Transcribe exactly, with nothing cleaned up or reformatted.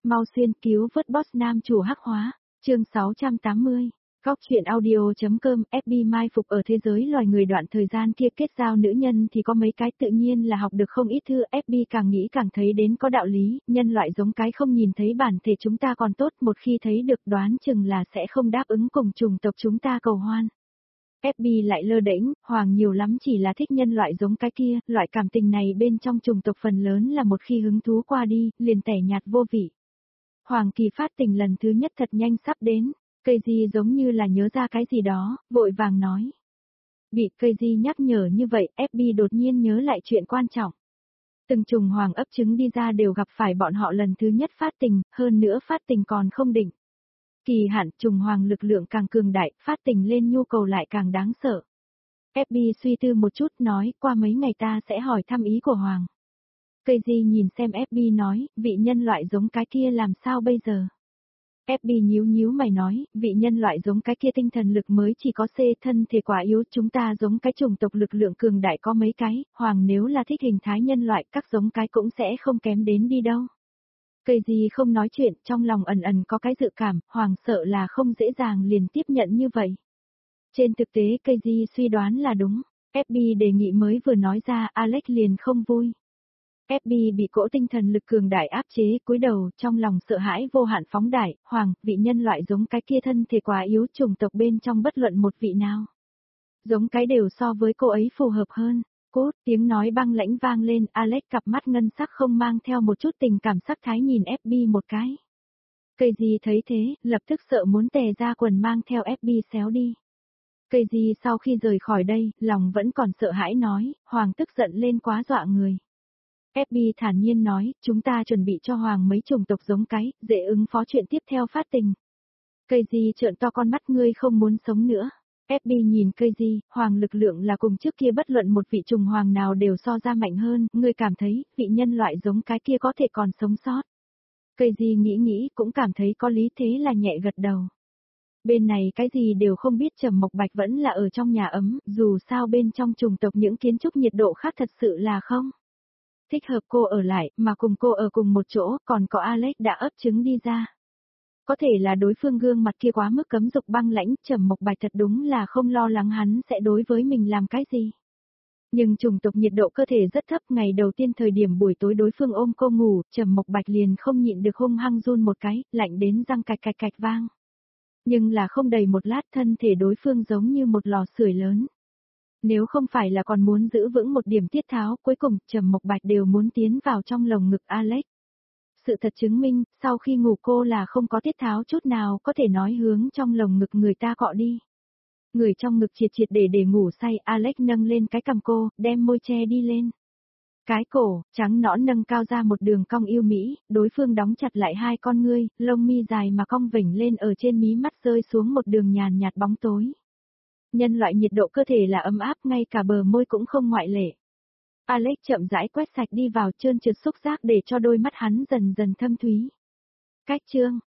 Mau xuyên cứu vớt boss nam chủ hắc hóa, chương sáu trăm tám mươi. Góc truyện audio.com ép bê mai phục ở thế giới loài người đoạn thời gian kia kết giao nữ nhân thì có mấy cái tự nhiên là học được không ít thư. ép bê càng nghĩ càng thấy đến có đạo lý, nhân loại giống cái không nhìn thấy bản thể chúng ta còn tốt, một khi thấy được đoán chừng là sẽ không đáp ứng cùng chủng tộc chúng ta cầu hoan. ép bê lại lơ đễnh, Hoàng nhiều lắm chỉ là thích nhân loại giống cái kia, loại cảm tình này bên trong chủng tộc phần lớn là một khi hứng thú qua đi, liền tẻ nhạt vô vị. Hoàng Kỳ phát tình lần thứ nhất thật nhanh sắp đến, cây di giống như là nhớ ra cái gì đó, vội vàng nói. Bị cây di nhắc nhở như vậy, ép bê đột nhiên nhớ lại chuyện quan trọng. Từng trùng hoàng ấp trứng đi ra đều gặp phải bọn họ lần thứ nhất phát tình, hơn nữa phát tình còn không định. Kỳ hạn trùng hoàng lực lượng càng cường đại, phát tình lên nhu cầu lại càng đáng sợ. ép bê suy tư một chút nói, qua mấy ngày ta sẽ hỏi thăm ý của Hoàng. Cây di nhìn xem ép bê nói, vị nhân loại giống cái kia làm sao bây giờ? ép bê nhíu nhíu mày nói, vị nhân loại giống cái kia tinh thần lực mới chỉ có C, thân thể quá yếu, chúng ta giống cái chủng tộc lực lượng cường đại có mấy cái, Hoàng nếu là thích hình thái nhân loại các giống cái cũng sẽ không kém đến đi đâu. Cây gì không nói chuyện, trong lòng ẩn ẩn có cái dự cảm, Hoàng sợ là không dễ dàng liền tiếp nhận như vậy. Trên thực tế cây gì suy đoán là đúng, ép bê đề nghị mới vừa nói ra, Alex liền không vui. ép bê bị cỗ tinh thần lực cường đại áp chế, cúi đầu, trong lòng sợ hãi vô hạn phóng đại, Hoàng, vị nhân loại giống cái kia thân thể quá yếu, chủng tộc bên trong bất luận một vị nào. Giống cái đều so với cô ấy phù hợp hơn. Cốt, tiếng nói băng lãnh vang lên, Alex cặp mắt ngân sắc không mang theo một chút tình cảm sắc thái nhìn ép bê một cái. Cây gì thấy thế, lập tức sợ muốn tè ra quần mang theo ép bê xéo đi. Cây gì sau khi rời khỏi đây, lòng vẫn còn sợ hãi nói, Hoàng tức giận lên quá dọa người. ép bê thản nhiên nói, chúng ta chuẩn bị cho Hoàng mấy chủng tộc giống cái, dễ ứng phó chuyện tiếp theo phát tình. Cây gì trợn to con mắt, ngươi không muốn sống nữa. ép bê nhìn cây di, Hoàng lực lượng là cùng trước kia bất luận một vị trùng hoàng nào đều so ra mạnh hơn, ngươi cảm thấy, vị nhân loại giống cái kia có thể còn sống sót. Cây di nghĩ nghĩ cũng cảm thấy có lý, thế là nhẹ gật đầu. Bên này cái gì đều không biết, Trầm Mộc Bạch vẫn là ở trong nhà ấm, dù sao bên trong trùng tộc những kiến trúc nhiệt độ khác thật sự là không thích hợp cô ở lại, mà cùng cô ở cùng một chỗ, còn có Alex đã ấp trứng đi ra. Có thể là đối phương gương mặt kia quá mức cấm dục băng lãnh, Trầm Mộc Bạch thật đúng là không lo lắng hắn sẽ đối với mình làm cái gì. Nhưng chủng tộc nhiệt độ cơ thể rất thấp, ngày đầu tiên thời điểm buổi tối đối phương ôm cô ngủ, Trầm Mộc Bạch liền không nhịn được hung hăng run một cái, lạnh đến răng cạch cạch cạch vang. Nhưng là không đầy một lát thân thể đối phương giống như một lò sưởi lớn. Nếu không phải là còn muốn giữ vững một điểm tiết tháo, cuối cùng Trầm Mộc Bạch đều muốn tiến vào trong lồng ngực Alex. Sự thật chứng minh, sau khi ngủ cô là không có tiết tháo chút nào, có thể nói hướng trong lồng ngực người ta cọ đi. Người trong ngực triệt triệt để để ngủ say, Alex nâng lên cái cằm cô, đem môi che đi lên. Cái cổ, trắng nõn nâng cao ra một đường cong yêu mỹ, đối phương đóng chặt lại hai con ngươi, lông mi dài mà cong vểnh lên ở trên mí mắt rơi xuống một đường nhàn nhạt bóng tối. Nhân loại nhiệt độ cơ thể là ấm áp, ngay cả bờ môi cũng không ngoại lệ. Alex chậm rãi quét sạch đi vào trơn trượt xúc giác để cho đôi mắt hắn dần dần thâm thúy. Cách chương,